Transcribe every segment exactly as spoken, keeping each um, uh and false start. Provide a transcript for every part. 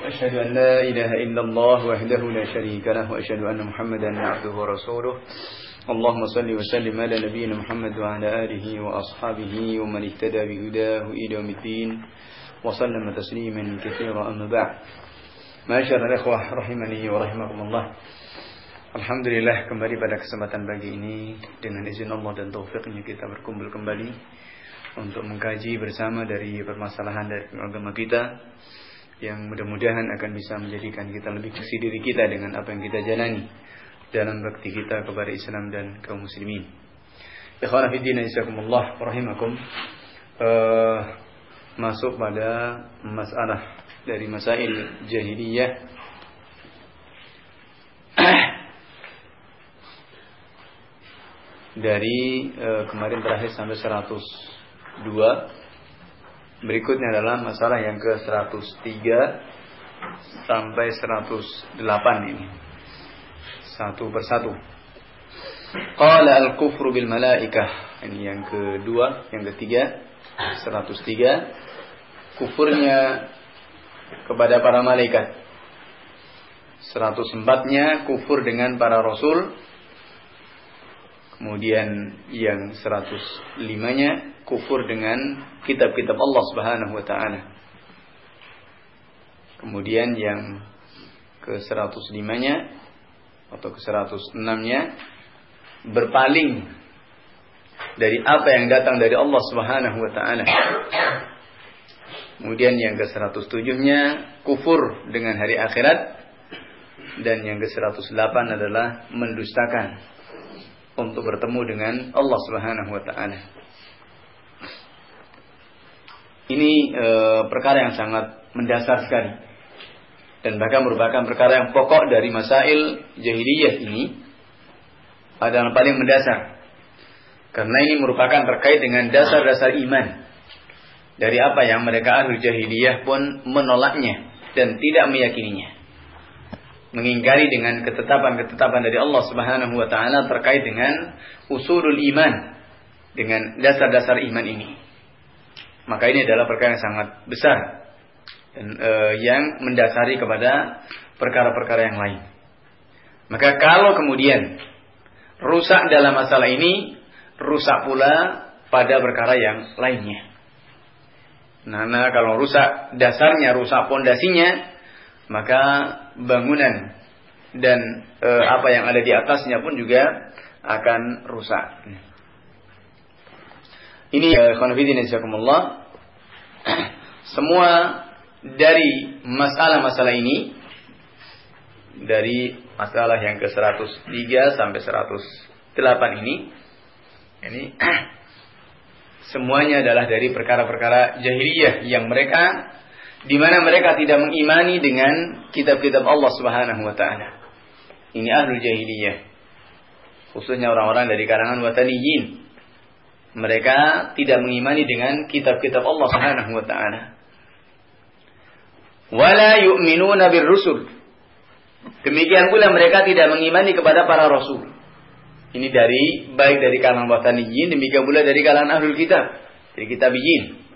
أشهد أن لا إله إلا الله وحده لا شريك له وأشهد أن محمدا عبده ورسوله اللهم صل وسلم على نبينا محمد وعلى آله وأصحابه ومن اهتدى بهداه إلى يوم الدين وسلم تسليما كثيرا أما بعد معاشر الإخوة rahimani wa rahimakumullah. Alhamdulillah, kembali pada kesempatan pagi ini dengan izin Allah dan taufiknya kita berkumpul kembali untuk mengkaji bersama dari permasalahan dari agama kita yang mudah-mudahan akan bisa menjadikan kita lebih bersih diri kita dengan apa yang kita jalani dalam bakti kita kepada Islam dan kaum muslimin. Ikhwana fi din, jazakumullah rahimakum. Uh, masuk pada masalah dari masail jahiliyah dari uh, kemarin terakhir sampai seratus dua. Berikutnya adalah masalah yang ke seratus tiga sampai seratus delapan ini. Satu persatu. Qala al-kufru bil malaikah. Ini yang kedua, yang ketiga, seratus tiga. Kufurnya kepada para malaikat. seratus empat-nya kufur dengan para rasul. Kemudian yang seratus lima-nya kufur dengan kitab-kitab Allah Subhanahu wa taala. Kemudian yang ke seratus lima-nya atau ke seratus enam-nya berpaling dari apa yang datang dari Allah Subhanahu wa taala. Kemudian yang ke seratus tujuh-nya kufur dengan hari akhirat, dan yang ke seratus delapan adalah mendustakan untuk bertemu dengan Allah Subhanahu wa taala. Ini e, perkara yang sangat mendasar sekali dan bahkan merupakan perkara yang pokok dari masail jahiliyah ini, adalah paling mendasar. Karena ini merupakan terkait dengan dasar-dasar iman. Dari apa yang mereka ahli jahiliyah pun menolaknya dan tidak meyakininya. Mengingkari dengan ketetapan-ketetapan dari Allah Subhanahu wa taala terkait dengan usulul iman, dengan dasar-dasar iman ini. Maka ini adalah perkara yang sangat besar dan e, yang mendasari kepada perkara-perkara yang lain. Maka kalau kemudian rusak dalam masalah ini, rusak pula pada perkara yang lainnya. Nah, nah kalau rusak dasarnya, rusak pondasinya, maka bangunan dan e, apa yang ada di atasnya pun juga akan rusak. Ini ikhwan fillah jazakumullah. Semua dari masalah-masalah ini, dari masalah yang ke seratus tiga sampai seratus delapan ini, ini semuanya adalah dari perkara-perkara jahiliyah yang mereka di mana mereka tidak mengimani dengan kitab-kitab Allah Subhanahu wa taala. Ini ahlul jahiliyah. Khususnya orang-orang dari kalangan wataniyin. Mereka tidak mengimani dengan kitab-kitab Allah Subhanahu wa taala. Wala yu'minuna birrusul. Demikian pula mereka tidak mengimani kepada para rasul. Ini dari baik dari kalangan wataniyin, demikian pula dari kalangan ahlul kitab, dari kitabiyin.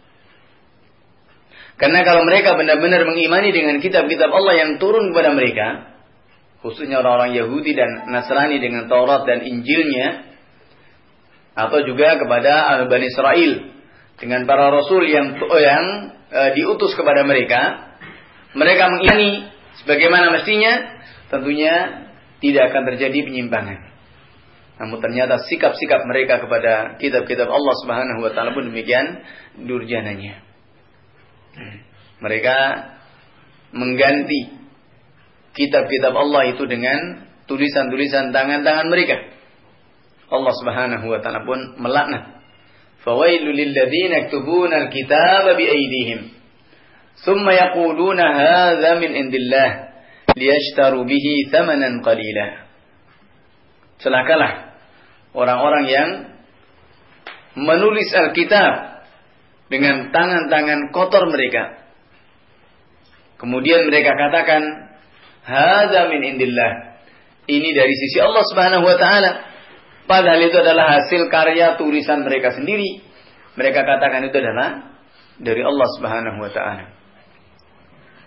Karena kalau mereka benar-benar mengimani dengan kitab-kitab Allah yang turun kepada mereka, khususnya orang-orang Yahudi dan Nasrani dengan Taurat dan Injilnya, atau juga kepada Bani Israel dengan para rasul yang yang e, diutus kepada mereka, mereka mengimani sebagaimana mestinya, tentunya tidak akan terjadi penyimpangan. Namun ternyata sikap-sikap mereka kepada kitab-kitab Allah Subhanahu wa taala pun demikian durjananya. Mereka mengganti kitab-kitab Allah itu dengan tulisan-tulisan tangan-tangan mereka. Allah Subhanahu wa taala pun melaknat. Fawailul lil ladzina yaktubuna al-kitaba bi aydihim thumma yaquluna hadza min indillah liyashtaru bihi thamanan qalila. Celakalah orang-orang yang menulis Alkitab dengan tangan-tangan kotor mereka. Kemudian mereka katakan, hadza min indillah. Ini dari sisi Allah Subhanahu wa taala. Padahal itu adalah hasil karya tulisan mereka sendiri. Mereka katakan itu adalah dari Allah Subhanahu wa taala.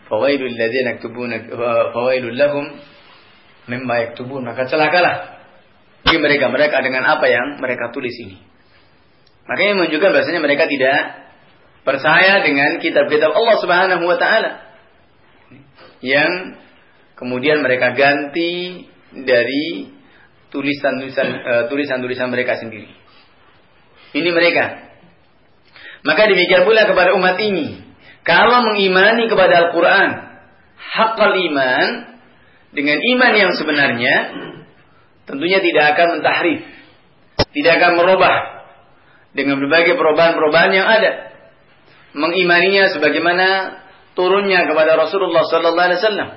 fawailul ladzina yaktubuna fawailul lahum mimma yaktubun. Maka celakalah bagi mereka mereka dengan apa yang mereka tulis ini. Makanya menunjukkan bahasanya mereka tidak percaya dengan kitab-kitab Allah Subhanahu wa taala yang kemudian mereka ganti dari tulisan-tulisan uh, tulisan-tulisan mereka sendiri. Ini mereka. Maka demikian pula kepada umat ini. Kalau mengimani kepada Al-Quran, haqqal iman, dengan iman yang sebenarnya, tentunya tidak akan mentahrif, tidak akan merubah dengan berbagai perubahan-perubahan yang ada. Mengimaninya sebagaimana turunnya kepada Rasulullah sallallahu alaihi wasallam.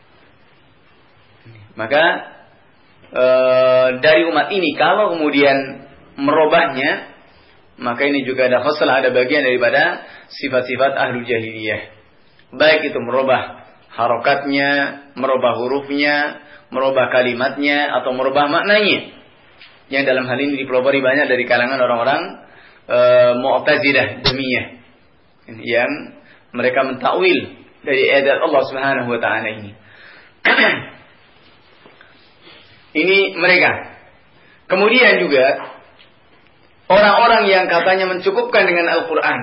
Maka e, dari umat ini kalau kemudian merubahnya, maka ini juga ada khoslah, ada bagian daripada sifat-sifat ahlul jahiliyah. Baik itu merubah harokatnya, merubah hurufnya, merubah kalimatnya, atau merubah maknanya. Yang dalam hal ini dipelopori banyak dari kalangan orang-orang e, Mu'tazilah, Jahmiyah, yang mereka mentakwil dari ayat Allah Subhanahu wa taala ini. Ini mereka. Kemudian juga orang-orang yang katanya mencukupkan dengan Al-Quran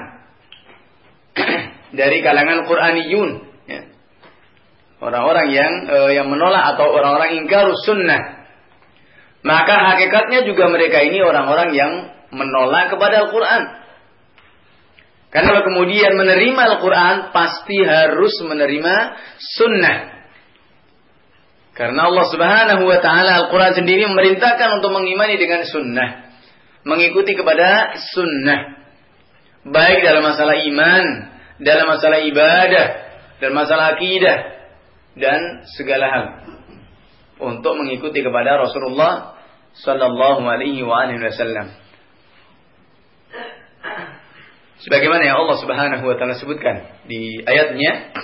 dari kalangan Quraniyun, ya. Orang-orang yang uh, yang menolak atau orang-orang ingkarus sunnah. Maka hakikatnya juga mereka ini orang-orang yang menolak kepada Al-Quran. Karena kalau kemudian menerima Al-Quran, pasti harus menerima sunnah. Karena Allah Subhanahu wa taala Al-Quran sendiri memerintahkan untuk mengimani dengan sunnah, mengikuti kepada sunnah, baik dalam masalah iman, dalam masalah ibadah, dalam masalah akidah, dan segala hal, untuk mengikuti kepada Rasulullah sallallahu alaihi wasallam. Sebagaimana yang Allah Subhanahu wa taala sebutkan di ayatnya,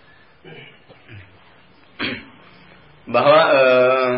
bahwa uh,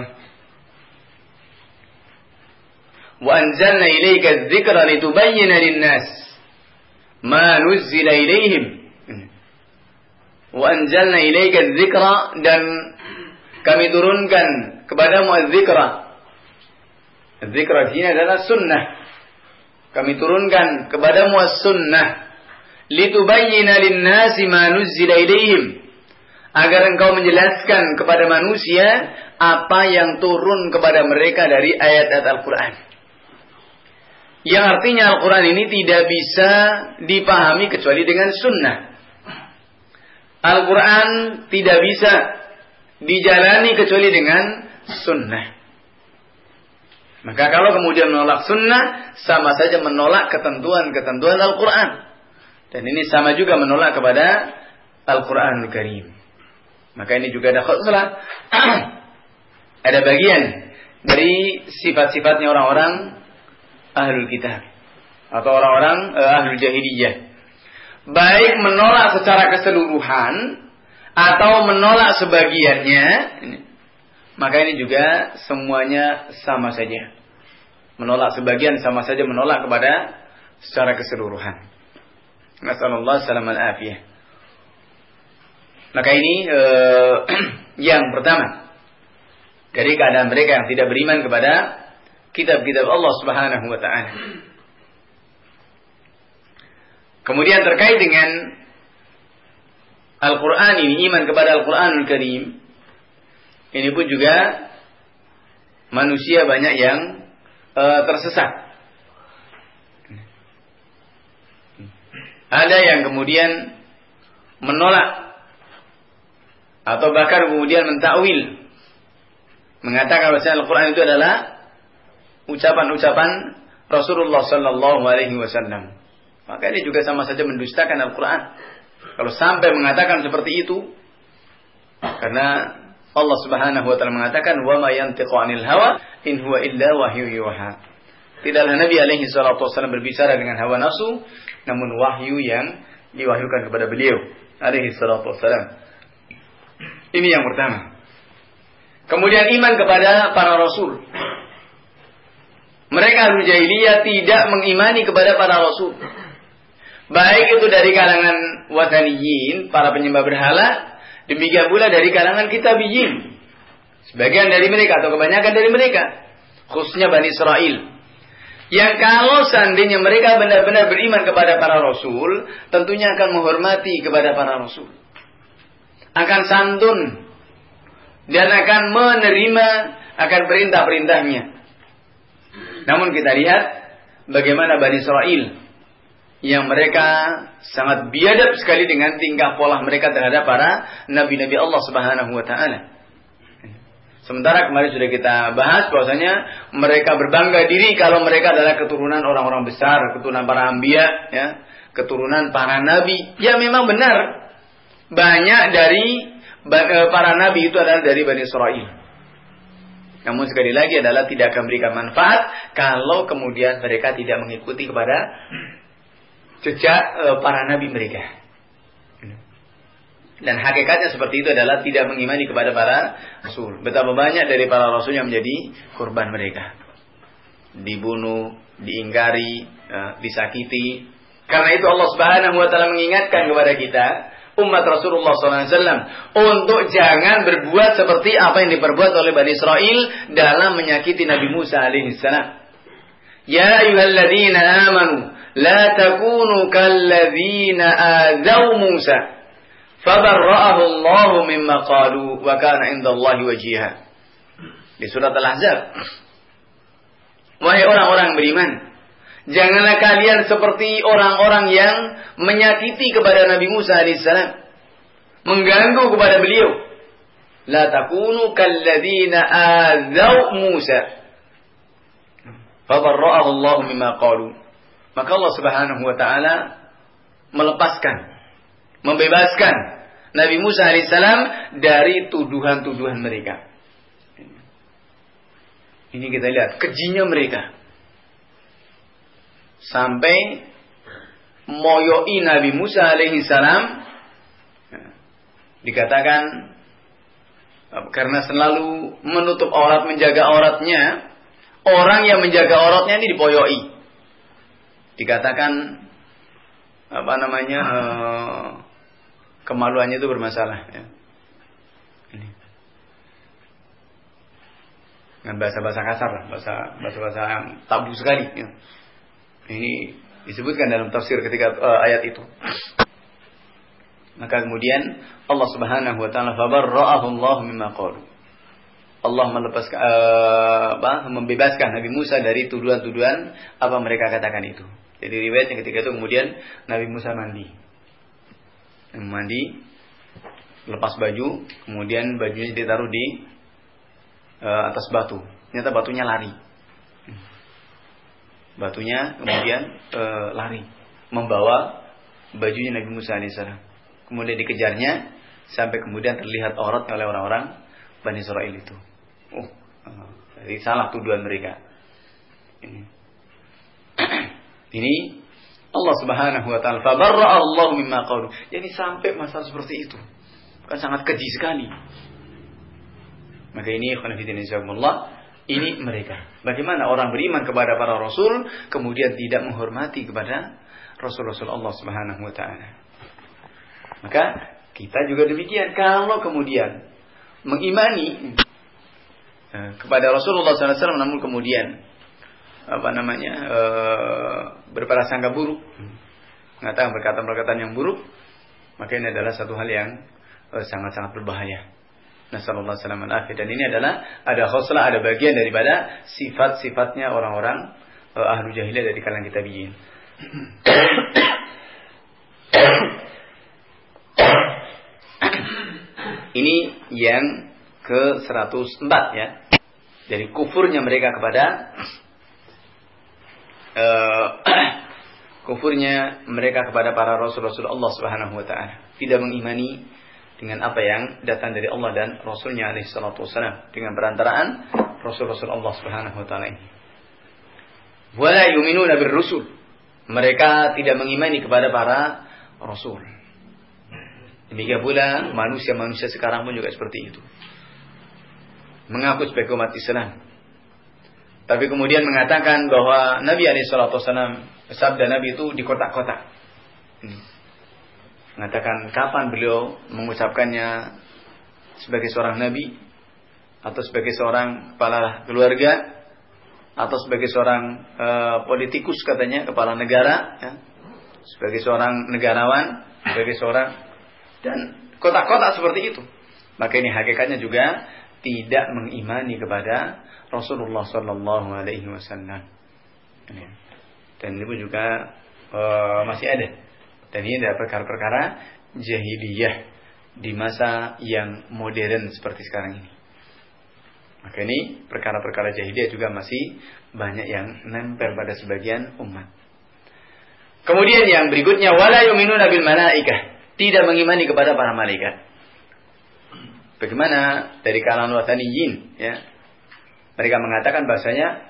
wa anzalna ilayka adh-dhikra litubayyana lin-nas ma nuzzila ilayhim. Wa anzalna ilayka adh-dhikra, dan kami turunkan kepadamu adz-dzikra. Adz-dzikra ini adalah sunnah. Kami turunkan kepadamu as-sunnah litubayyana lin-nasi ma nuzzila ilayhim, agar engkau menjelaskan kepada manusia apa yang turun kepada mereka dari ayat-ayat Al-Quran. Yang artinya Al-Quran ini tidak bisa dipahami kecuali dengan sunnah. Al-Quran tidak bisa dijalani kecuali dengan sunnah. Maka kalau kemudian menolak sunnah, sama saja menolak ketentuan-ketentuan Al-Quran. Dan ini sama juga menolak kepada Al-Quranul Karim. Maka ini juga ada khuslah, ada bagian dari sifat-sifatnya orang-orang ahlul kitab atau orang-orang uh, ahlul jahiliyah. Baik menolak secara keseluruhan atau menolak sebagiannya, maka ini juga semuanya sama saja. Menolak sebagian sama saja menolak kepada secara keseluruhan. Nasallallahu salaman afiyah. Maka ini eh, yang pertama dari keadaan mereka yang tidak beriman kepada kitab-kitab Allah Subhanahu wa taala. Kemudian terkait dengan Al-Quran ini, iman kepada Al-Quranul Karim, ini pun juga manusia banyak yang uh, tersesat. Ada yang kemudian menolak atau bahkan kemudian mentakwil, mengatakan bahwa Al-Quran itu adalah ucapan-ucapan Rasulullah Sallallahu Alaihi Wasallam. Maka ini juga sama saja mendustakan Al-Quran kalau sampai mengatakan seperti itu, karena Allah Subhanahu wa taala mengatakan, "Wa ma yantiqu 'anil hawa in huwa illa wahyu yuha." Tidaklah Nabi alaihi salatu wasallam berbicara dengan hawa nafsu, namun wahyu yang diwahyukan kepada beliau alaihi salatu wasallam. Ini yang pertama. Kemudian iman kepada para rasul. Mereka ahlu jahiliyah tidak mengimani kepada para rasul. Baik itu dari kalangan wataniyin, para penyembah berhala, demikian pula dari kalangan kitabiyin. Sebagian dari mereka atau kebanyakan dari mereka, khususnya Bani Israel. Yang kalau seandainya mereka benar-benar beriman kepada para rasul, tentunya akan menghormati kepada para rasul. Akan santun dan akan menerima akan perintah-perintahnya. Namun kita lihat bagaimana Bani Israel yang mereka sangat biadab sekali dengan tingkah pola mereka terhadap para nabi-nabi Allah Subhanahu wa taala. Sementara kemarin sudah kita bahas bahwasanya mereka berbangga diri kalau mereka adalah keturunan orang-orang besar, keturunan para anbiya, ya, keturunan para nabi. Ya memang benar. Banyak dari para nabi itu adalah dari Bani Israel. Namun sekali lagi adalah tidak akan memberikan manfaat kalau kemudian mereka tidak mengikuti kepada jejak para nabi mereka. Dan hakikatnya seperti itu adalah tidak mengimani kepada para rasul. Betapa banyak dari para rasul yang menjadi korban mereka. Dibunuh, diingkari, disakiti. Karena itu Allah Subhanahu wa taala mengingatkan kepada kita, umat Rasulullah sallallahu alaihi wasallam, untuk jangan berbuat seperti apa yang diperbuat oleh Bani Israel dalam menyakiti Nabi Musa alaihi salam. Ya ayyuhalladzina amanu la takunu kalladzina adzau Musa fabarra'ahu Allahu mimma qalu wa kana 'indallahi wajiha. Di surat Al-Ahzab. Wahai orang-orang beriman, janganlah kalian seperti orang-orang yang menyakiti kepada Nabi Musa alaihissalam, mengganggu kepada beliau. La takunu kalladzina adzau Musa fabarra'ahu Allahu mimma qalu. Maka Allah Subhanahu wa taala melepaskan, membebaskan Nabi Musa alaihissalam dari tuduhan-tuduhan mereka. Ini kita lihat kejinya mereka. Sampai moyoi Nabi Musa alaihissalam. Dikatakan karena selalu menutup aurat, menjaga auratnya. Orang yang menjaga auratnya ini dipoyoi. Dikatakan apa namanya uh, kemaluannya itu bermasalah, ya. Ini dengan bahasa-bahasa kasar, bahasa bahasa-bahasa yang tabu sekali, ya. Ini disebutkan dalam tafsir ketika uh, ayat itu. Maka kemudian Allah Subhanahu wa taala fabarra'ahu Allah mimma qalu. Allah melepaskan uh, apa membebaskan Nabi Musa dari tuduhan-tuduhan apa mereka katakan itu. Jadi riwayatnya ketika itu kemudian Nabi Musa mandi. Mandi, lepas baju, kemudian bajunya ditaruh di uh, atas batu. Ternyata batunya lari. Batunya kemudian uh, lari, membawa bajunya Nabi Musa alaihissalam. Kemudian dikejarnya sampai kemudian terlihat aurat oleh orang-orang Bani Israel itu. Oh, uh, jadi salah tuduhan mereka. Ini. Ini Allah Subhanahu wa taala fabarra'a Allah mimma qalu. Jadi sampai masalah seperti itu. Kan sangat keji sekali. Maka ini ikhwan fillah insyaallah, ini mereka. Bagaimana orang beriman kepada para rasul kemudian tidak menghormati kepada rasul-rasul Allah Subhanahu wa taala. Maka kita juga demikian. Kalau kemudian mengimani eh, kepada Rasulullah sallallahu alaihi wasallam namun kemudian apa namanya e, berprasangka buruk, mengatakan perkataan-perkataan yang buruk, maka ini adalah satu hal yang e, sangat-sangat berbahaya. Nasallallahu alaihi wasallam. Dan ini adalah ada khoslah, ada bagian daripada sifat-sifatnya orang-orang e, ahlu jahiliyah dari kalangan kitabiyin. Ini yang ke seratus empat ya. Dari kufurnya mereka kepada Uh, kufurnya mereka kepada para rasul-rasul Allah Subhanahu wa taala, tidak mengimani dengan apa yang datang dari Allah dan Rasulnya alaihi salatu wasallam dengan perantaraan rasul-rasul Allah Subhanahu wa taala ini. Wala yu'minuna bir-rusul, mereka tidak mengimani kepada para rasul. Demikian pula manusia-manusia sekarang pun juga seperti itu. Mengaku sebagai umat Islam, tapi kemudian mengatakan bahwa Nabi alaihi salatu wasallam, sabda Nabi itu di kotak-kotak. Mengatakan kapan beliau mengucapkannya sebagai seorang nabi, atau sebagai seorang kepala keluarga, atau sebagai seorang uh, politikus katanya, kepala negara, ya. Sebagai seorang negarawan, sebagai seorang, dan kotak-kotak seperti itu. Maka ini hakikatnya juga tidak mengimani kepada Rasulullah Sallallahu Alaihi Wasallam. Dan ini pun juga uh, masih ada. Dan ini adalah perkara-perkara jahiliyah di masa yang modern seperti sekarang ini. Maka ini perkara-perkara jahiliyah juga masih banyak yang nempel pada sebagian umat. Kemudian yang berikutnya, wala yu'minuna bil malaikah, tidak mengimani kepada para malaikat. Bagaimana dari kalangan wataniyin, ya? Mereka mengatakan bahasanya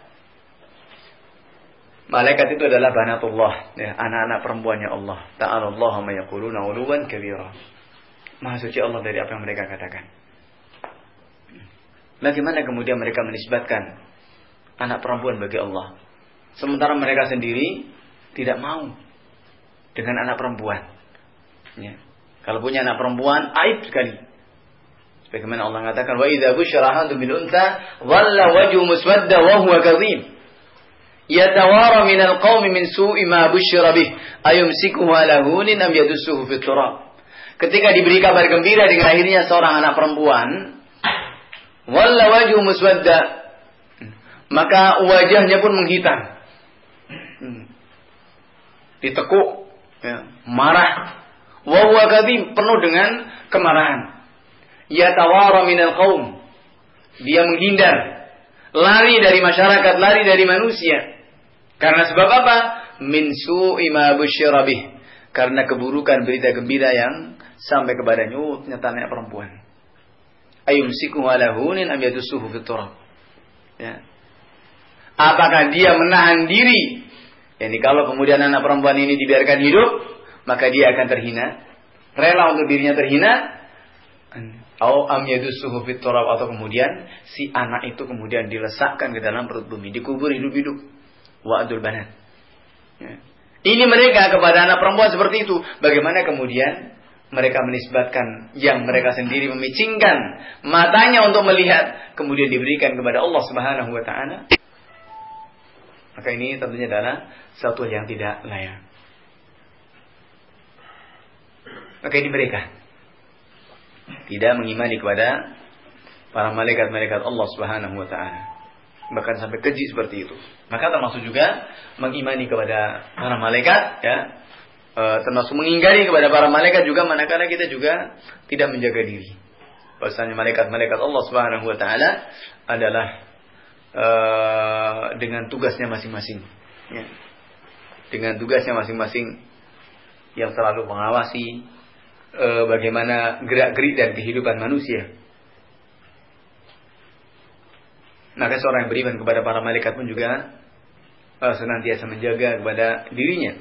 malaikat itu adalah banatullah, ya, anak-anak perempuannya Allah. Ta'ala Allah ma yaquluna 'uluwan kabira. Maha suci Allah dari apa yang mereka katakan. Bagaimana kemudian mereka menisbatkan anak perempuan bagi Allah, sementara mereka sendiri tidak mau dengan anak perempuan. Ya. Kalau punya anak perempuan, aib sekali. Bagaimana Allah mengatakan, wa idza busyira ahadun bil untha dhalla wajhu muswadda wa huwa kadhib yatawara min al-qaumi min su'i ma busyira bih ayumsikuhu ala hunin am yadussuhu fit turab. Ketika diberi kabar gembira dengan lahirnya seorang anak perempuan, dhalla wajhu muswadda, maka wajahnya pun menghitam, ditekuk, ya, marah, wa huwa kadhib, penuh dengan kemarahan. Yatawara minal qaum, dia menghindar, lari dari masyarakat, lari dari manusia. Karena sebab apa? Min su'i ma busyira bih, karena keburukan berita gembira yang sampai kepadanya. Oh, ternyata anak perempuan. Ayumsikuhu ala hunin am yadussuhu fit turab. Ya. Apakah dia menahan diri? Yani kalau kemudian anak perempuan ini dibiarkan hidup, maka dia akan terhina, rela untuk dirinya terhina. Au am yadussuhu fit turab, atau kemudian si anak itu kemudian dilesakkan ke dalam perut bumi, dikubur hidup-hidup. Wa'dul banat. Ya. Ini mereka kepada anak perempuan seperti itu. Bagaimana kemudian mereka menisbatkan yang mereka sendiri memicingkan matanya untuk melihat, kemudian diberikan kepada Allah Subhanahu wa taala? Maka ini tentunya adalah satu yang tidak layak. Maka ini mereka tidak mengimani kepada para malaikat-malaikat Allah Subhanahu wa taala. Bahkan sampai keji seperti itu. Maka termasuk juga mengimani kepada para malaikat, ya. E, termasuk mengingkari kepada para malaikat juga manakala kita juga tidak menjaga diri. Bahwasanya malaikat-malaikat Allah Subhanahu wa taala adalah e, dengan tugasnya masing-masing, ya. Dengan tugasnya masing-masing yang selalu mengawasi e, bagaimana gerak-gerik dan kehidupan manusia. Maka seorang yang beriman kepada para malaikat pun juga uh, senantiasa menjaga kepada dirinya.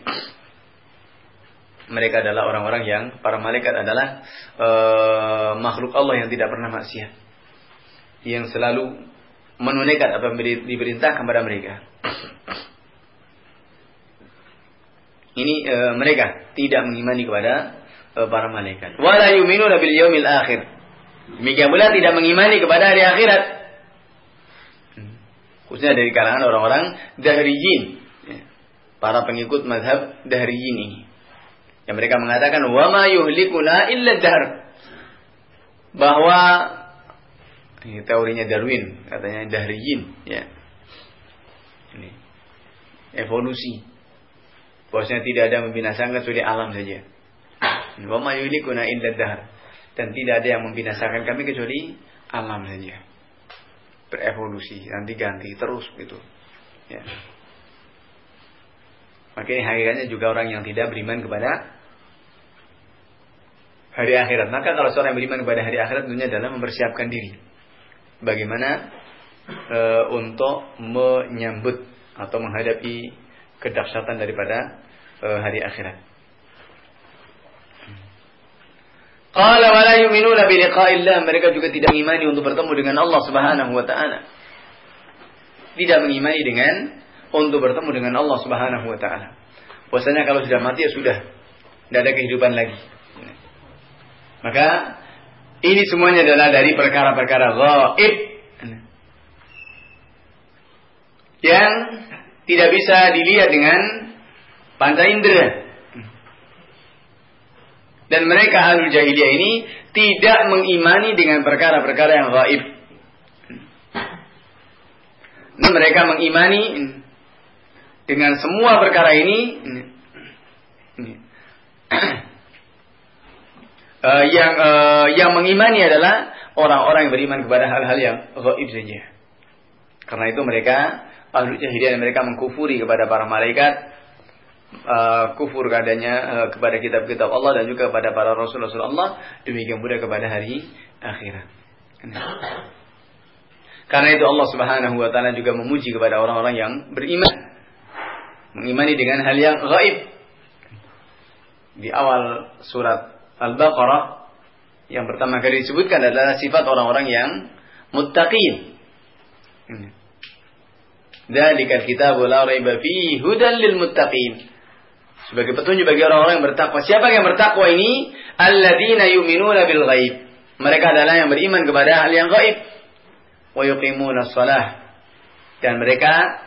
Mereka adalah orang-orang yang, para malaikat adalah uh, makhluk Allah yang tidak pernah maksiat, yang selalu menunaikan apa yang diperintahkan kepada mereka. Ini uh, mereka tidak mengimani kepada uh, para malaikat. Wala yu'minuna bil yaumil akhir. Demikian pula tidak mengimani kepada hari akhirat. Khususnya dari kalangan orang-orang Dahriyin, ya, para pengikut mazhab Dahriyin ini, yang mereka mengatakan wa ma yuhlikuna illa dahr, bahwa ini teorinya Darwin, katanya Dahriyin, ya, ini evolusi, bahwasanya tidak ada membinasakan kecuali alam saja. Wa ma yuhlikuna illa dahr, dan tidak ada yang membinasakan kami kecuali alam saja. Berevolusi, nanti ganti terus gitu, ya. Maka ini hakikatnya juga orang yang tidak beriman kepada hari akhirat. Maka kalau seorang yang beriman kepada hari akhirat, tentunya adalah mempersiapkan diri bagaimana e, untuk menyambut atau menghadapi kedahsyatan daripada e, hari akhirat. Qala wa la yu'minuna bi liqa'illah, mereka juga tidak mengimani untuk bertemu dengan Allah Subhanahu wa taala. Tidak mengimani dengan untuk bertemu dengan Allah Subhanahu wa taala. Bahwasanya kalau sudah mati ya sudah. tidak ada kehidupan lagi. Maka ini semuanya adalah dari perkara-perkara ghaib yang tidak bisa dilihat dengan panca indera. Dan mereka ahlul jahiliyah ini tidak mengimani dengan perkara-perkara yang ghaib. Mereka mengimani dengan semua perkara ini uh, yang uh, yang mengimani adalah orang-orang yang beriman kepada hal-hal yang ghaib saja. Karena itu mereka ahlul jahiliyah, mereka mengkufuri kepada para malaikat, uh, kufur adanya uh, kepada kitab-kitab Allah dan juga kepada para rasul-rasul Allah, demikian pula kepada hari akhirat. Karena itu Allah Subhanahu wa taala juga memuji kepada orang-orang yang beriman, mengimani dengan hal yang ghaib. Di awal surat Al-Baqarah yang pertama kali disebutkan adalah sifat orang-orang yang muttaqin. Dzalikal kitabu la raiba fihi hudan lil muttaqin. Sebagai petunjuk bagi orang-orang yang bertakwa. Siapa yang bertakwa ini? Alladzina yu'minuna bil ghaib. Mereka adalah yang beriman kepada hal yang ghaib. Wa yuqimuna shalah. Dan mereka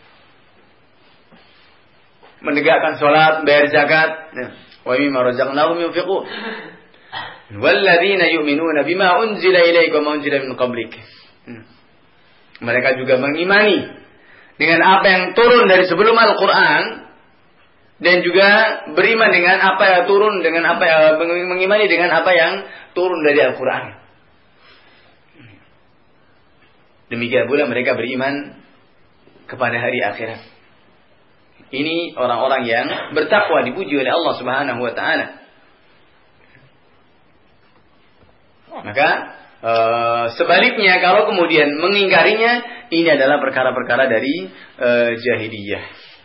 menegakkan salat, bayar zakat. Wa mimma razaqnahum yunfiqun. Walladzina yu'minuna bima unzila ilaika wa unzila min qablik. Mereka juga mengimani dengan apa yang turun dari sebelum Al-Quran, dan juga beriman dengan apa yang turun dengan apa yang mengimani dengan apa yang turun dari Al-Quran. Demikian pula mereka beriman kepada hari akhirat. Ini orang-orang yang bertakwa, dipuji oleh Allah Subhanahu wa taala. Maka e, sebaliknya kalau kemudian mengingkarinya, ini adalah perkara-perkara dari e, jahiliyah.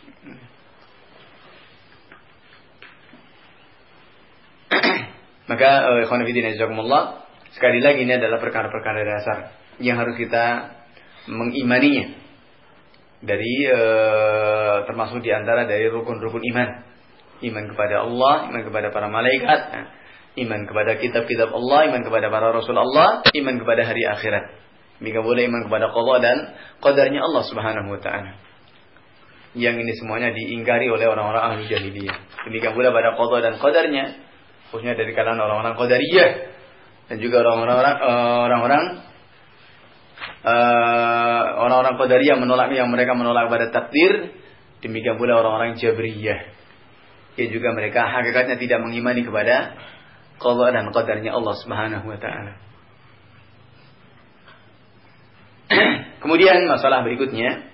Maka ikhwan fillah jazakumullah, sekali lagi ini adalah perkara-perkara dasar yang harus kita mengimaninya. Dari e, termasuk diantara dari rukun-rukun iman. Iman kepada Allah, iman kepada para malaikat, iman kepada kitab-kitab Allah, iman kepada para rasul Allah, iman kepada hari akhirat. Demikian boleh iman kepada qada dan qadarnya Allah Subhanahu wa taala. Yang ini semuanya diingkari oleh orang-orang ahli jahiliyah. Demikian pula pada qada dan qadarnya, khususnya dari kalangan orang-orang qadariyah dan juga orang-orang orang-orang uh, orang-orang qadariyah menolak yang mereka menolak pada takdir. Demikian pula orang-orang jabriyah. Ya juga mereka hakikatnya tidak mengimani kepada qada dan qadarnya Allah Subhanahu wa taala. Kemudian masalah berikutnya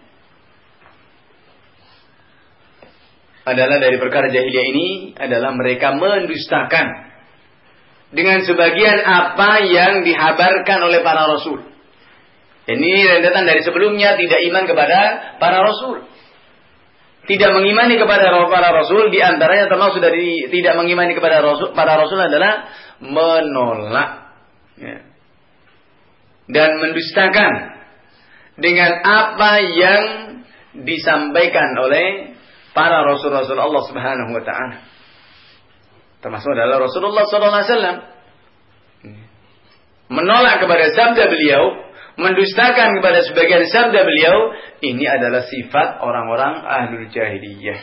adalah dari perkara jahiliyah ini adalah mereka mendustakan dengan sebagian apa yang dihabarkan oleh para rasul. Ini rentetan dari sebelumnya tidak iman kepada para rasul. Tidak mengimani kepada para rasul, di antaranya termasuk dari tidak mengimani kepada rasul, para rasul adalah menolak ya, dan mendustakan dengan apa yang disampaikan oleh para rasul-rasul Allah Subhanahu wa taala. Termasuk adalah Rasulullah sallallahu alaihi wasallam. Menolak kepada sabda beliau, mendustakan kepada sebagian sabda beliau, ini adalah sifat orang-orang ahlul jahiliyah.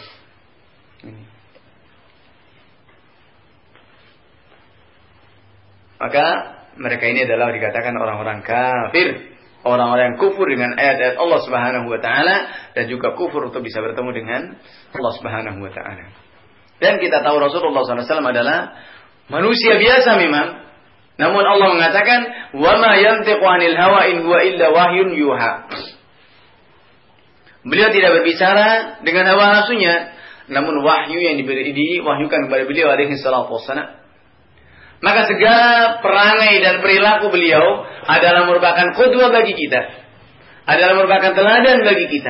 Maka mereka ini adalah dikatakan orang-orang kafir, orang-orang yang kufur dengan ayat-ayat Allah Subhanahu wa taala dan juga kufur untuk bisa bertemu dengan Allah Subhanahu wa taala. Dan kita tahu Rasulullah sallallahu alaihi wasallam adalah manusia biasa memang. Namun Allah mengatakan, "Wa ma yantiqu 'anil hawa in huwa illa wahyun yuha." Beliau tidak berbicara dengan hawa nafsunya, namun wahyu yang diberi diwahyukan kepada beliau alaihi salatu wassalam. Maka segala perangai dan perilaku beliau adalah merupakan qudwah bagi kita, adalah merupakan teladan bagi kita.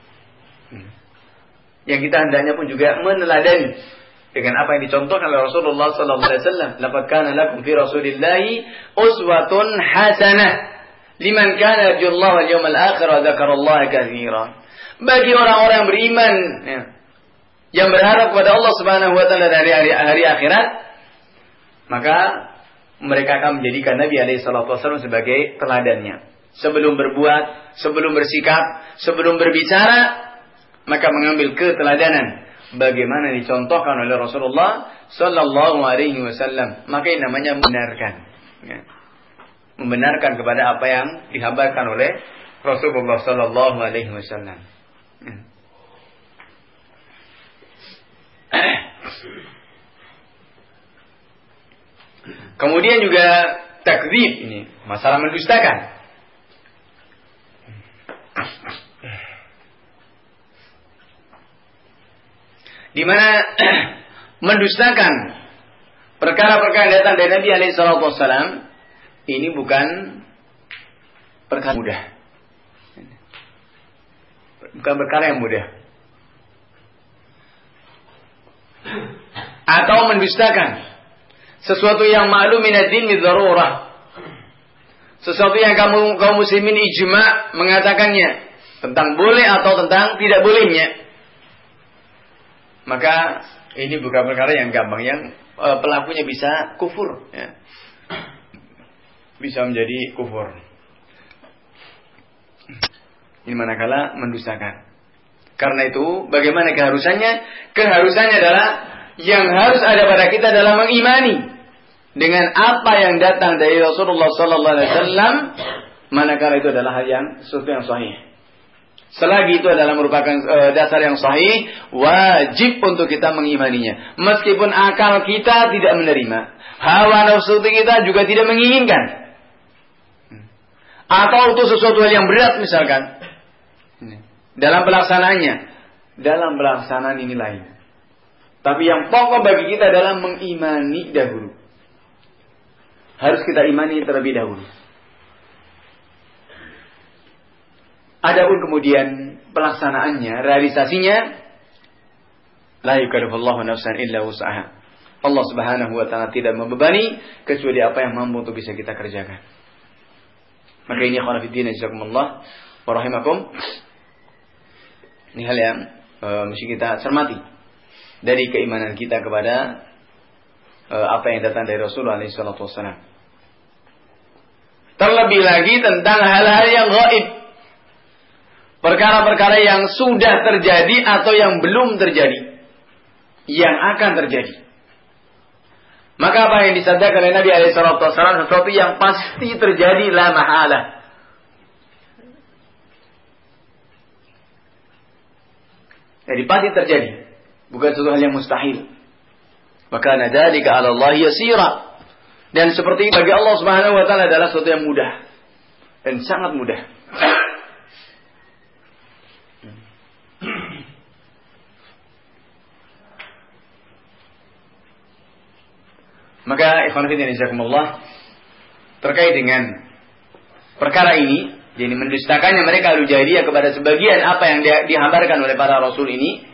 Yang kita hendaknya pun juga meneladani dengan apa yang dicontohkan oleh Rasulullah sallallahu alaihi wasallam. Laqad kana lakum fi Rasulillahi uswatun hasanah liman kana yarjullaha wal yawmal akhir wa dzakarallaha katsiran. Bagi orang-orang yang beriman ya, yang berharap kepada Allah Subhanahu wa taala dari hari, hari akhirat, maka mereka akan menjadikan Nabi alaihi salatu wasallam sebagai teladannya. Sebelum berbuat, sebelum bersikap, sebelum berbicara, maka mengambil keteladanan bagaimana dicontohkan oleh Rasulullah sallallahu alaihi wasallam. Maka ini namanya membenarkan. Ya. Membenarkan kepada apa yang dihabarkan oleh Rasulullah sallallahu alaihi wasallam. Ya. Kemudian juga takdzib, ini masalah mendustakan. Di mana mendustakan perkara-perkara yang datang dari Nabi alaihi salatu wasallam ini bukan perkara mudah. Bukan perkara yang mudah. Atau mendustakan sesuatu yang maklum minad-din bidzarurah. Sesuatu yang kamu kaum muslimin ijma' mengatakannya tentang boleh atau tentang tidak bolehnya. Maka ini bukan perkara yang gampang, yang e, pelakunya bisa kufur, ya. Bisa menjadi kufur. Ini manakala mendustakan. Karena itu, bagaimana keharusannya? Keharusannya adalah yang harus ada pada kita adalah mengimani dengan apa yang datang dari Rasulullah sallallahu alaihi wasallam, manakala itu adalah hal yang sesuatu yang sahih. Selagi itu adalah merupakan e, dasar yang sahih, wajib untuk kita mengimaninya. Meskipun akal kita tidak menerima, hawa nafsu kita juga tidak menginginkan. Atau itu sesuatu hal yang berat misalkan. Dalam pelaksanaannya, dalam pelaksanaan ini lain. Tapi yang pokok bagi kita adalah mengimani dahulu. Harus kita imani terlebih dahulu. Adapun kemudian pelaksanaannya, realisasinya, la yukallifullahu nafsan illa wus'aha. Allah Subhanahu wa taala tidak membebani kecuali apa yang mampu untuk bisa kita kerjakan. Maka ini ikhwan fillah jazakumullah wa rahimakum. Ini hal yang e, mesti kita cermati dari keimanan kita kepada e, apa yang datang dari Rasulullah alaihi salatu wasallam. Terlebih lagi tentang hal-hal yang gaib. Perkara-perkara yang sudah terjadi atau yang belum terjadi. Yang akan terjadi. Maka apa yang disabdakan oleh Nabi alaihi salatu wasallam, sesuatu yang pasti terjadi la mahala. Jadi pasti terjadi. Bukan sesuatu hal yang mustahil. Maka nadzalika 'ala Allah yasira. Dan seperti bagi Allah Subhanahu wa taala adalah sesuatu yang mudah. Dan sangat mudah. Maka ikhwan fillah jazakumullah, terkait dengan perkara ini, jadi mendustakannya mereka ahlu jahiliyah kepada sebagian apa yang di, dihambarkan oleh para rasul ini,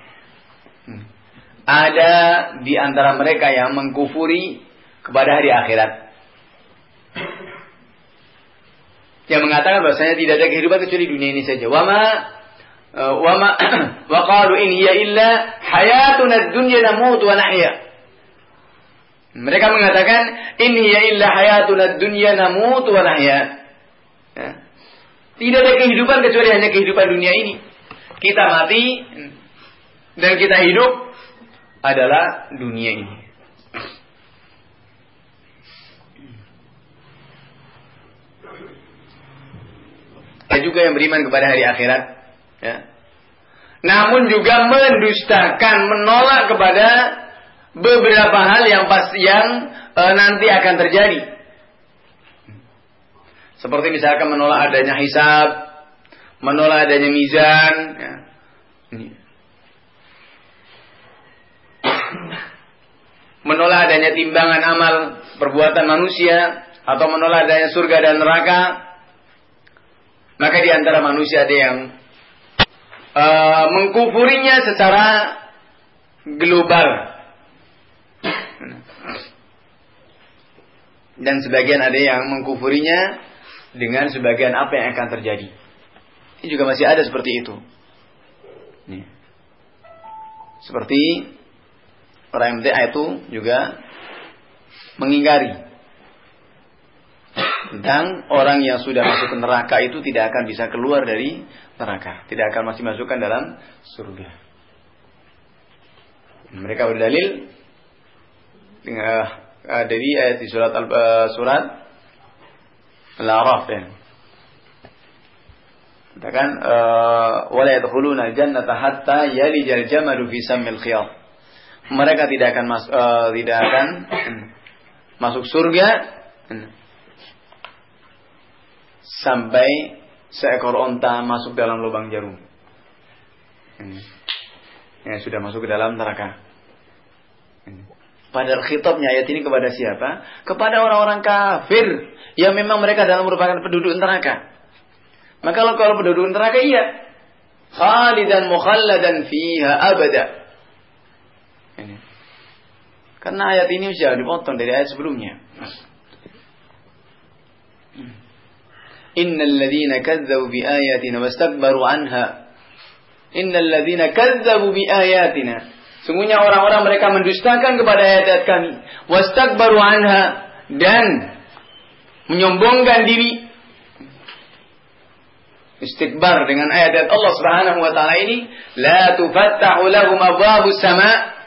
ada di antara mereka yang mengkufuri kepada hari akhirat, yang mengatakan bahwasanya tidak ada kehidupan kecuali dunia ini saja. Wama wama wa qalu in hiya illa hayatuna ad-dunya namutu wa nahya. Mereka mengatakan in hiya illa hayatuna ad-dunya namutu wa nahya. Ya. Tidak ada kehidupan kecuali hanya kehidupan dunia ini. Kita mati dan kita hidup adalah dunia ini. Ada juga yang beriman kepada hari akhirat, ya. Namun juga mendustakan, menolak kepada beberapa hal yang pasti yang e, nanti akan terjadi. Seperti misalkan menolak adanya hisab, menolak adanya mizan, ya. Menolak adanya timbangan amal perbuatan manusia, atau menolak adanya surga dan neraka. Maka di antara manusia ada yang uh, mengkufurinya secara global. Dan sebagian ada yang mengkufurinya dengan sebagian apa yang akan terjadi. Ini juga masih ada seperti itu. Nih. Seperti orang M T A itu juga mengingkari tentang orang yang sudah masuk ke neraka itu tidak akan bisa keluar dari neraka, tidak akan masih masukkan dalam surga. Mereka berdalil dengan dari ayat di surat al, surat Al-A'raf ya. Katakan wala yadkhuluna al-jannata hatta yalijal jamalu fi sammil khiyat. Mereka tidak akan mas, uh, tidak akan masuk surga sampai seekor onta masuk dalam lubang jarum. Yang sudah masuk ke dalam neraka. Padahal khitabnya ayat ini kepada siapa? Kepada orang-orang kafir yang memang mereka dalam merupakan penduduk neraka. Maka kalau, kalau penduduk neraka iya, khalidan mukhalladan fiha abada. Ini. Karena ayat ini sudah dipotong dari ayat sebelumnya. Innal ladzina kadzdzabu bi ayatina wastakbaru anha. Innal ladzina kadzdzabu bi ayatina. Sungguhnya orang-orang mereka mendustakan kepada ayat-ayat kami, wastakbaru anha, dan menyombongkan diri. Istikbar dengan ayat-ayat Allah Subhanahu wa taala ini, la tufattahu lahum abwabus sama'.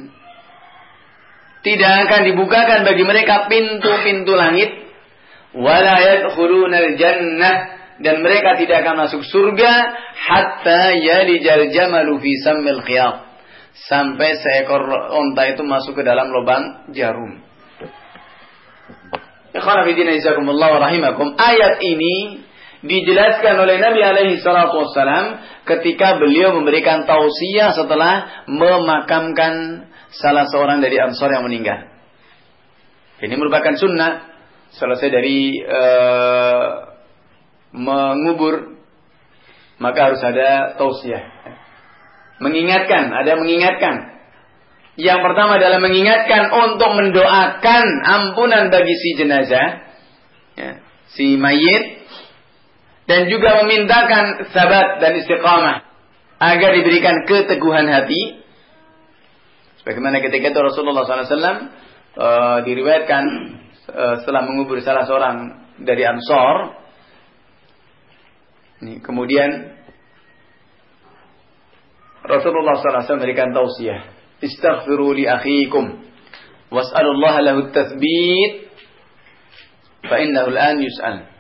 Tidak akan dibukakan bagi mereka pintu-pintu langit, wala yadkhulunal jannah, dan mereka tidak akan masuk surga hatta yalijal jamalu fi sammil khiyat, sampai seekor onta itu masuk ke dalam lubang jarum. Ikhwan fillah jazakumullah wa rahimakum. Ayat ini dijelaskan oleh Nabi alaihi salatu wassalam ketika beliau memberikan tausiah setelah memakamkan salah seorang dari Ansar yang meninggal. Ini merupakan sunnah. Selesai dari uh, mengubur, maka harus ada tausiah. Mengingatkan, ada mengingatkan. Yang pertama adalah mengingatkan untuk mendoakan ampunan bagi si jenazah, ya, si mayit, dan juga memintakan sabat dan istiqamah agar diberikan keteguhan hati. Sebagaimana ketika itu Rasulullah sallallahu alaihi wasallam uh, diriwayatkan uh, setelah mengubur salah seorang dari Ansar, ini, kemudian Rasulullah sallallahu alaihi wasallam memberikan tausiah, istaghfiru li akhikum was'alullaha lahu at-tathbit fa innahu al-an yus'al.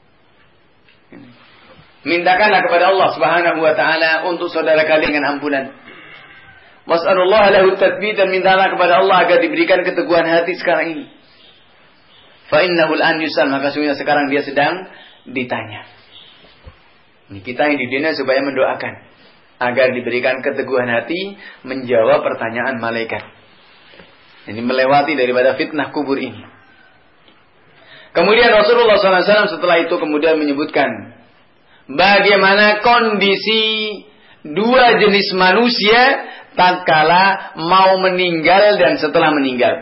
Mintakanlah kepada Allah Subhanahu wa taala untuk saudara kalian dengan ampunan. Was'alullaha lahu at-tathbit, dan mintalah kepada Allah agar diberikan keteguhan hati sekarang ini. Fa innahu al-an yus'al, maka sesungguhnya sekarang dia sedang ditanya. Ini kita yang di dunia supaya mendoakan agar diberikan keteguhan hati menjawab pertanyaan malaikat. Ini melewati daripada fitnah kubur ini. Kemudian Rasulullah sallallahu alaihi wasallam setelah itu kemudian menyebutkan bagaimana kondisi dua jenis manusia tatkala mau meninggal dan setelah meninggal.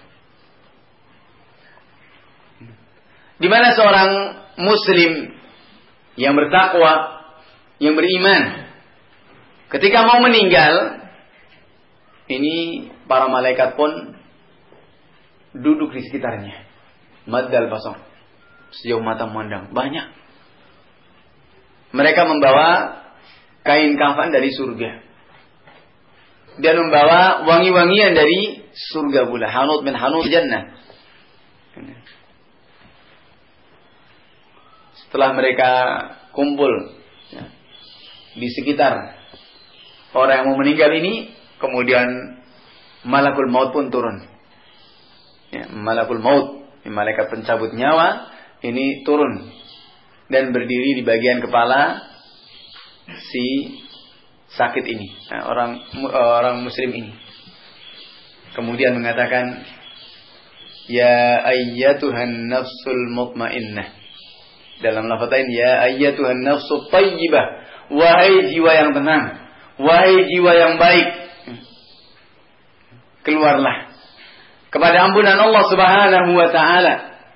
Di mana seorang muslim yang bertakwa, yang beriman, ketika mau meninggal, ini para malaikat pun duduk di sekitarnya. Maddal basar, sejauh mata memandang, banyak. Mereka membawa kain kafan dari surga dan membawa wangi-wangian dari surga pula. Hanut min hanut jannah. Setelah mereka kumpul ya, di sekitar orang yang mau meninggal ini, kemudian malakul maut pun turun. Ya, malakul maut, malaikat pencabut nyawa, ini turun dan berdiri di bagian kepala si sakit ini, nah, orang orang muslim ini. Kemudian mengatakan, ya ayyatuhan nafsul mutmainnah. Dalam lafaz lain, ya ayyatuhan nafsul tayyibah, wahai jiwa yang tenang, wahai jiwa yang baik, keluarlah kepada ampunan Allah Subhanahu wa taala.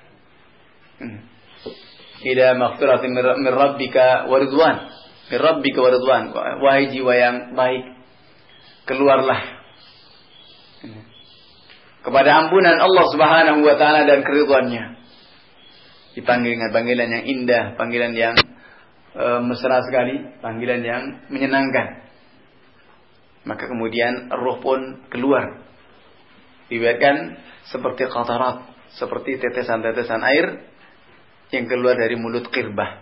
Ila maghfiratin min rabbika wa ridwan. Min rabbika wa ridwan. Wahai jiwa yang baik, keluarlah kepada ampunan Allah Subhanahu wa taala dan keridhaannya. Dipanggil dengan panggilan yang indah, panggilan yang e, mesra sekali, panggilan yang menyenangkan. Maka kemudian ruh pun keluar. Dibiarkan seperti qatarat, seperti tetesan-tetesan air yang keluar dari mulut qirbah.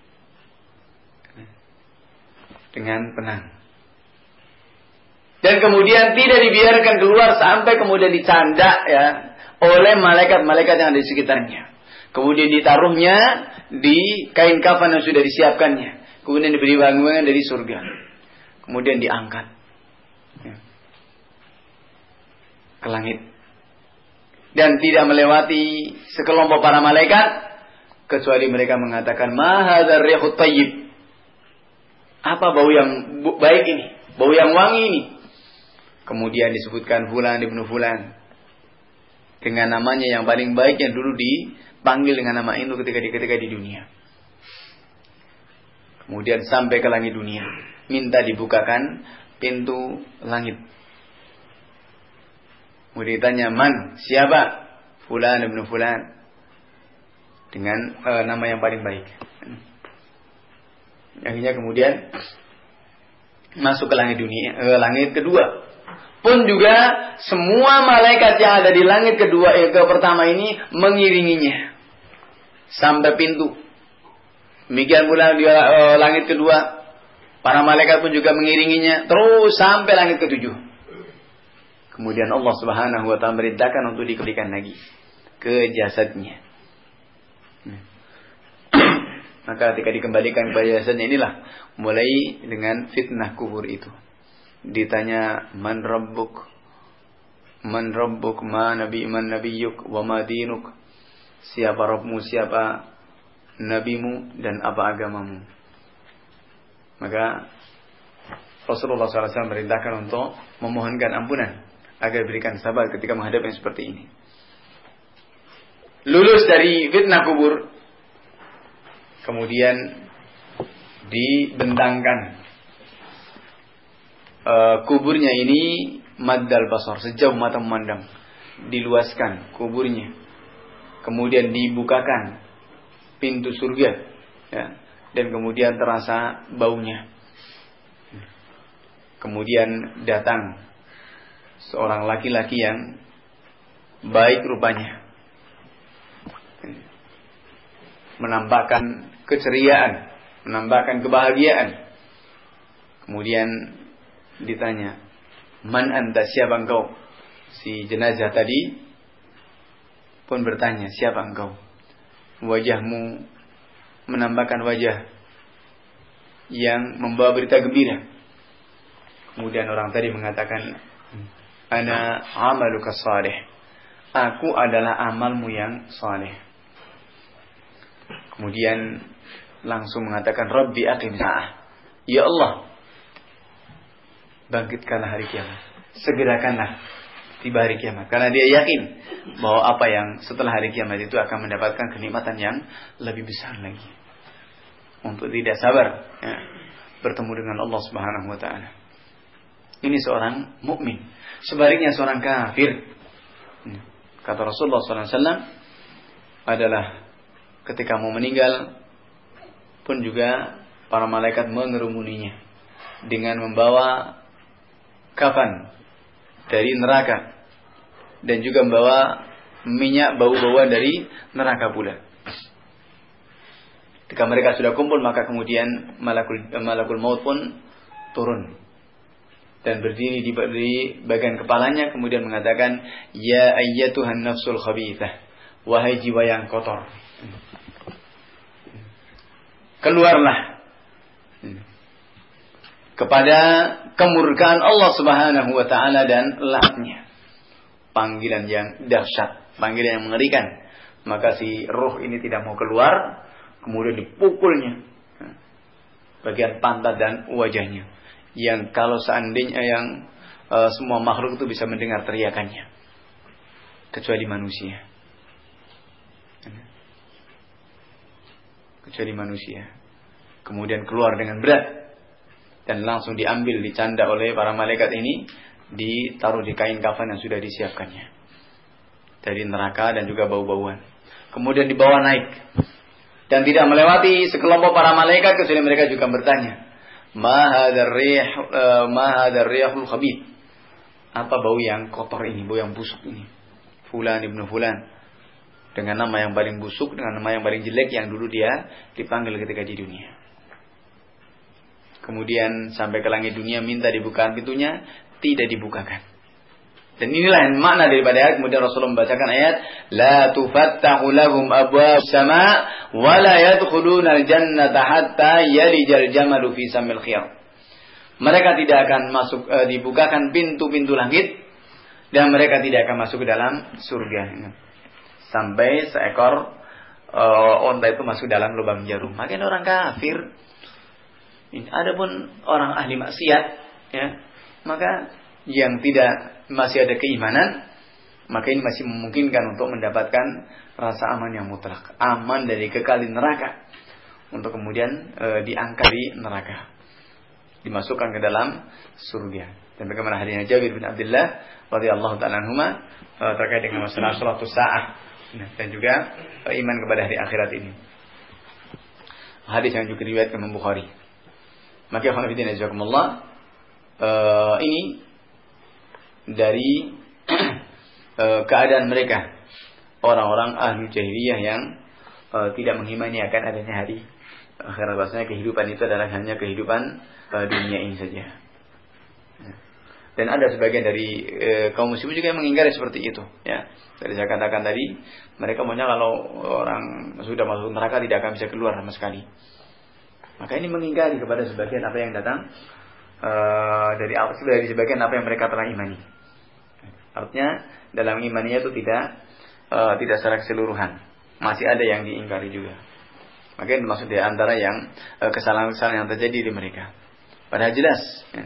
Dengan tenang. Dan kemudian tidak dibiarkan keluar sampai kemudian dicandak ya oleh malaikat-malaikat yang ada di sekitarnya. Kemudian ditaruhnya di kain kafan yang sudah disiapkannya. Kemudian diberi bangunan dari surga. Kemudian diangkat ya, ke langit. Dan tidak melewati sekelompok para malaikat kecuali mereka mengatakan, "Ma hadzal rihut thayyib." Apa bau yang baik ini? Bau yang wangi ini. Kemudian disebutkan fulan ibnu fulan dengan namanya yang paling baik yang dulu dipanggil dengan nama itu ketika di ketika di dunia. Kemudian sampai ke langit dunia, minta dibukakan pintu langit. Kemudian ditanya, "Man? Siapa?" "Fulan ibnu fulan." Dengan uh, nama yang paling baik. Akhirnya kemudian masuk ke langit dunia, eh, langit kedua. Pun juga semua malaikat yang ada di langit kedua, eh, ke pertama ini mengiringinya sampai pintu. Demikian pula di eh, langit kedua, para malaikat pun juga mengiringinya terus sampai langit ketujuh. Kemudian Allah Subhanahu wa taala merintahkan untuk dikembalikan lagi ke jasadnya. Maka ketika dikembalikan kepada jasadnya inilah mulai dengan fitnah kubur itu. Ditanya, "Man rabbuk? Man rabbuk? Ma nabi man nabiyyuk? Wa ma dinuk?" Siapa Rabbmu, siapa nabimu, dan apa agamamu? Maka Rasulullah shallallahu alaihi wasallam merintahkan untuk memohonkan ampunan agar berikan sabar ketika menghadapi yang seperti ini. Lulus dari fitnah kubur, kemudian dibentangkan Uh, kuburnya ini maddal basar, sejauh mata memandang, diluaskan kuburnya, kemudian dibukakan pintu surga ya, dan kemudian terasa baunya. Kemudian datang seorang laki-laki yang baik rupanya, menampakkan keceriaan, menampakkan kebahagiaan. Kemudian ditanya, "Man anta, siapa engkau?" Si jenazah tadi pun bertanya, "Siapa engkau?" Wajahmu menampakkan wajah yang membawa berita gembira. Kemudian orang tadi mengatakan, "Ana amaluka salih." Aku adalah amalmu yang saleh. Kemudian langsung mengatakan, "Rabbi aqim sa'ah." Ya Allah, bangkitkanlah hari kiamat. Segerakanlah tiba hari kiamat. Karena dia yakin bahwa apa yang setelah hari kiamat itu akan mendapatkan kenikmatan yang lebih besar lagi. Untuk tidak sabar ya, bertemu dengan Allah Subhanahu wa taala. Ini seorang mukmin. Sebaliknya seorang kafir, kata Rasulullah sallallahu alaihi wasallam, adalah ketika mau meninggal pun juga para malaikat mengerumuninya dengan membawa kafan dari neraka dan juga membawa minyak bau-bauan dari neraka pula. Ketika mereka sudah kumpul, maka kemudian malakul, malakul maut pun turun dan berdiri di, di bagian kepalanya, kemudian mengatakan, "Ya ayyatuhan nafsul khabithah, wahai jiwa yang kotor, keluarlah kepada kemurkaan Allah Subhanahu wa taala dan laknatnya." Panggilan yang dahsyat, panggilan yang mengerikan. Maka si ruh ini tidak mau keluar, kemudian dipukulnya bagian pantat dan wajahnya, yang kalau seandainya yang uh, semua makhluk itu bisa mendengar teriakannya kecuali manusia. Kecuali manusia. Kemudian keluar dengan berat. dan langsung diambil, dicanda oleh para malaikat ini, ditaruh di kain kafan yang sudah disiapkannya dari neraka dan juga bau-bauan. Kemudian dibawa naik dan tidak melewati sekelompok para malaikat kecuali mereka juga bertanya, ma hadzal rih ma hadzal rihul khabith, apa bau yang kotor ini, bau yang busuk ini? Fulan ibnu fulan, dengan nama yang paling busuk, dengan nama yang paling jelek yang dulu dia dipanggil ketika di dunia. Kemudian sampai ke langit dunia minta dibukakan pintunya, tidak dibukakan. Dan inilah yang makna daripada ayat. Kemudian Rasulullah membacakan ayat, la tufattahu lahum abwaabus sama wa la yadkhuluna al-jannata hatta yalijal jamalu fi samil khiyar. Mereka tidak akan masuk e, dibukakan pintu-pintu langit dan mereka tidak akan masuk ke dalam surga sampai seekor e, onta itu masuk dalam lubang jarum. Makanya orang kafir, adapun orang ahli maksiat, ya, maka yang tidak masih ada keimanan, maka ini masih memungkinkan untuk mendapatkan rasa aman yang mutlak, aman dari kekal neraka, untuk kemudian e, diangkat di neraka, dimasukkan ke dalam surga. Dan bagaimana hadisnya Jabir bin Abdullah radhiyallahu ta'ala anhuma e, terkait dengan masalah salatus saah, dan juga e, iman kepada hari akhirat ini. Hadis yang juga diriwayatkan Imam Bukhari. Maka khonafidina jazakumullah, uh, ini dari uh, keadaan mereka, orang-orang ahli jahiliyah yang uh, tidak mengimani akan adanya hari akhirat. Bahasanya kehidupan itu adalah hanya kehidupan uh, dunia ini saja. Dan ada sebagian dari uh, kaum muslimin juga yang mengingkari seperti itu, ya. Tadi saya katakan tadi, mereka maunya kalau orang sudah masuk neraka tidak akan bisa keluar sama sekali. Maka ini mengingkari kepada sebagian apa yang datang uh, dari dari sebagian apa yang mereka telah imani. Artinya dalam imannya itu tidak uh, tidak secara keseluruhan, masih ada yang diingkari juga. Maka ini maksud dari antara yang uh, kesalahan-kesalahan yang terjadi di mereka. Padahal jelas, ya,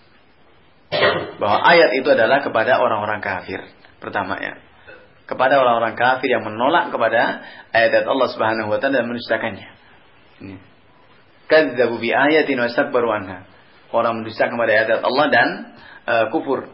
bahwa ayat itu adalah kepada orang-orang kafir. Pertama, ya, kepada orang-orang kafir yang menolak kepada ayat Allah Subhanahu wa taala dan mendustakannya. Ini. Kadzabu bi ayatin wa istakbaru anha. Orang mendustakan kepada ayat Allah dan uh, kufur.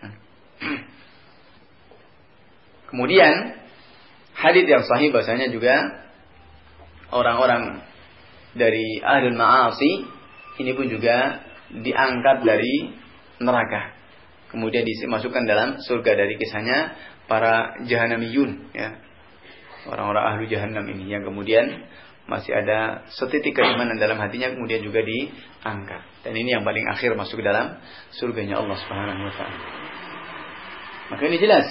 Kemudian hadis yang sahih bahasanya juga orang-orang dari ahlul ma'asi ini pun juga diangkat dari neraka, kemudian dimasukkan dalam surga. Dari kisahnya para jahanamiyun, ya, orang-orang ahlu jahannam ini yang kemudian masih ada setitik keimanan dalam hatinya, kemudian juga diangkat. Dan ini yang paling akhir masuk ke dalam surganya Allah Subhanahu wa taala. Maka ini jelas.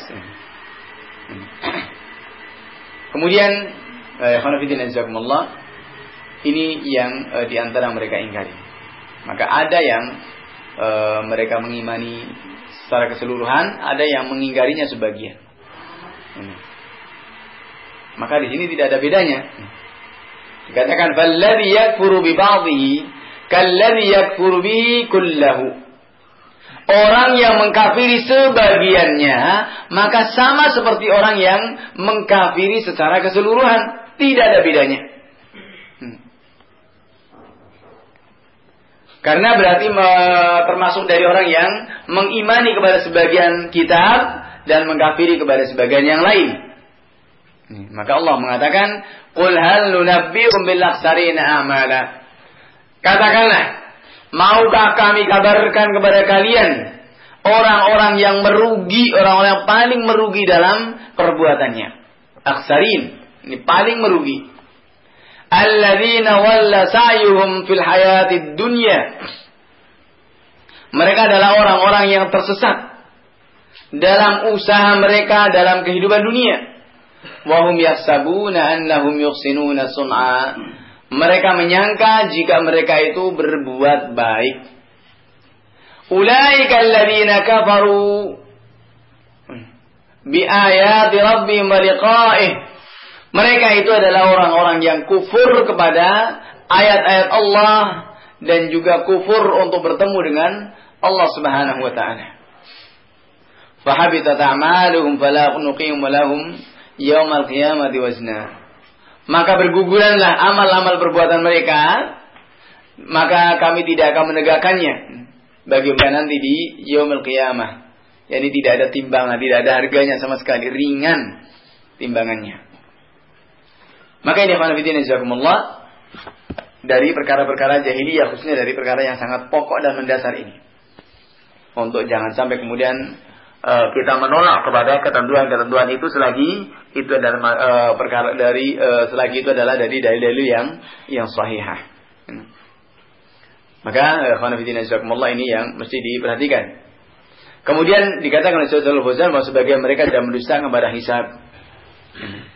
Kemudian khonafidin azakumullah, ini yang e, diantara mereka ingkari. Maka ada yang e, mereka mengimani secara keseluruhan, ada yang mengingkarinya sebagian. Maka di sini tidak ada bedanya. Dikatakan falladhi yakfuru bi ba'dhihi kalladhi yakfuru bihi kullahu. Orang yang mengkafiri sebagiannya maka sama seperti orang yang mengkafiri secara keseluruhan, tidak ada bedanya. Hmm. Karena berarti me, termasuk dari orang yang mengimani kepada sebagian kitab dan mengkafiri kepada sebagian yang lain. Hmm. Maka Allah mengatakan, qul hal nunabbiukum bil akhsarina a'mala. Katakanlah, maukah kami kabarkan kepada kalian orang-orang yang merugi, orang-orang yang paling merugi dalam perbuatannya. Akhsarin, ini paling merugi. Alladzina walla sa'yuhum fil hayatid dunya. Mereka adalah orang-orang yang tersesat dalam usaha mereka dalam kehidupan dunia. Wa hum yahsabuna annahum yuhsinuna sun'a. Mereka menyangka jika mereka itu berbuat baik. Ulaika alladzina kafaru bi ayati rabbihim wa liqa'ih. Mereka itu adalah orang-orang yang kufur kepada ayat-ayat Allah dan juga kufur untuk bertemu dengan Allah Subhanahu wa taala. Fa habitat a'maluhum fala nuqim lahum yaumal qiyamati wazna. Maka berguguranlah amal-amal perbuatan mereka maka kami tidak akan menegakkannya bagi mereka nanti di yaumil qiyamah. Yani tidak ada timbangan, tidak ada harganya sama sekali, ringan timbangannya. Maka ini ikhwan fillah jazakumullah, dari perkara-perkara jahiliyah, khususnya dari perkara yang sangat pokok dan mendasar ini. Untuk jangan sampai kemudian uh, kita menolak kepada ketentuan-ketentuan itu selagi itu adalah uh, perkara dari uh, selagi itu adalah dari dalil-dalil yang yang sahihah. Hmm. Maka ikhwan fillah jazakumullah, ini yang mesti diperhatikan. Kemudian dikatakan oleh Syaikhul Fauzan bahwa sebagian mereka tidak mendusta kepada hisab. Hmm.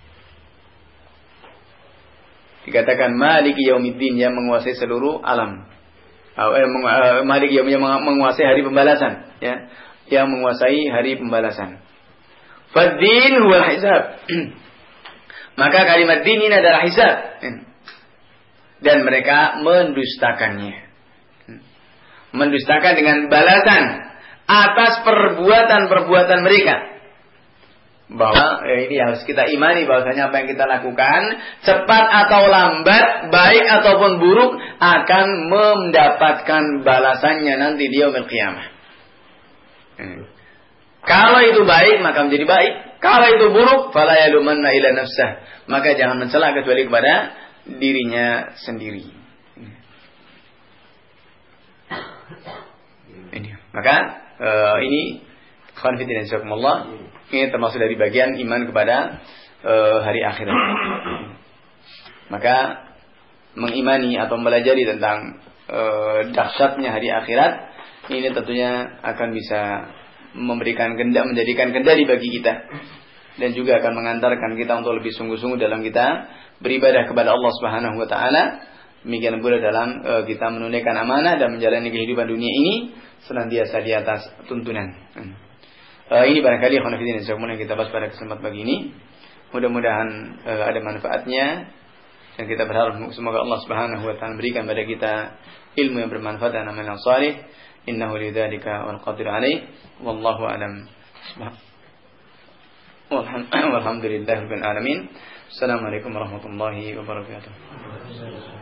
Dikatakan Maliki Yaumiddin, yang menguasai seluruh alam. Eh, meng, uh, Maliki Yaumiddin, yang menguasai hari pembalasan, ya. Yang menguasai hari pembalasan. Fad-din huwal hisab. Maka kalimat din ini adalah hisab. Dan mereka mendustakannya. Mendustakan dengan balasan atas perbuatan-perbuatan mereka. Bahwa ya ini harus kita imani bahwasanya apa yang kita lakukan, cepat atau lambat, baik ataupun buruk, akan mendapatkan balasannya nanti di yaumil qiyamah. Hmm. Kalau itu baik maka menjadi baik, kalau itu buruk fala yalumanna ila nafsah, maka jangan mencela kecuali kepada dirinya sendiri. Hmm. Ini. Maka uh, ini khonfitin insyaallah, ini termasuk dari bagian iman kepada uh, hari akhirat. Maka mengimani atau mempelajari tentang uh, dahsyatnya hari akhirat, ini tentunya akan bisa memberikan kendali, menjadikan kendali bagi kita, dan juga akan mengantarkan kita untuk lebih sungguh-sungguh dalam kita beribadah kepada Allah Subhanahu wa taala. Demikian pula dalam uh, kita menunaikan amanah dan menjalani kehidupan dunia ini senantiasa di atas tuntunan. Hmm. Uh, ini barangkali khonafidin yang kita bahas pada kesempatan pagi ini. Mudah-mudahan uh, ada manfaatnya, dan kita berharap semoga Allah Subhanahu wa taala berikan pada kita ilmu yang bermanfaat dan amal yang saleh. Innahu lidzalika wal qadir alaih. Wallahu a'lam. Walhamdulillahirabbil alamin. Assalamualaikum warahmatullahi wabarakatuh.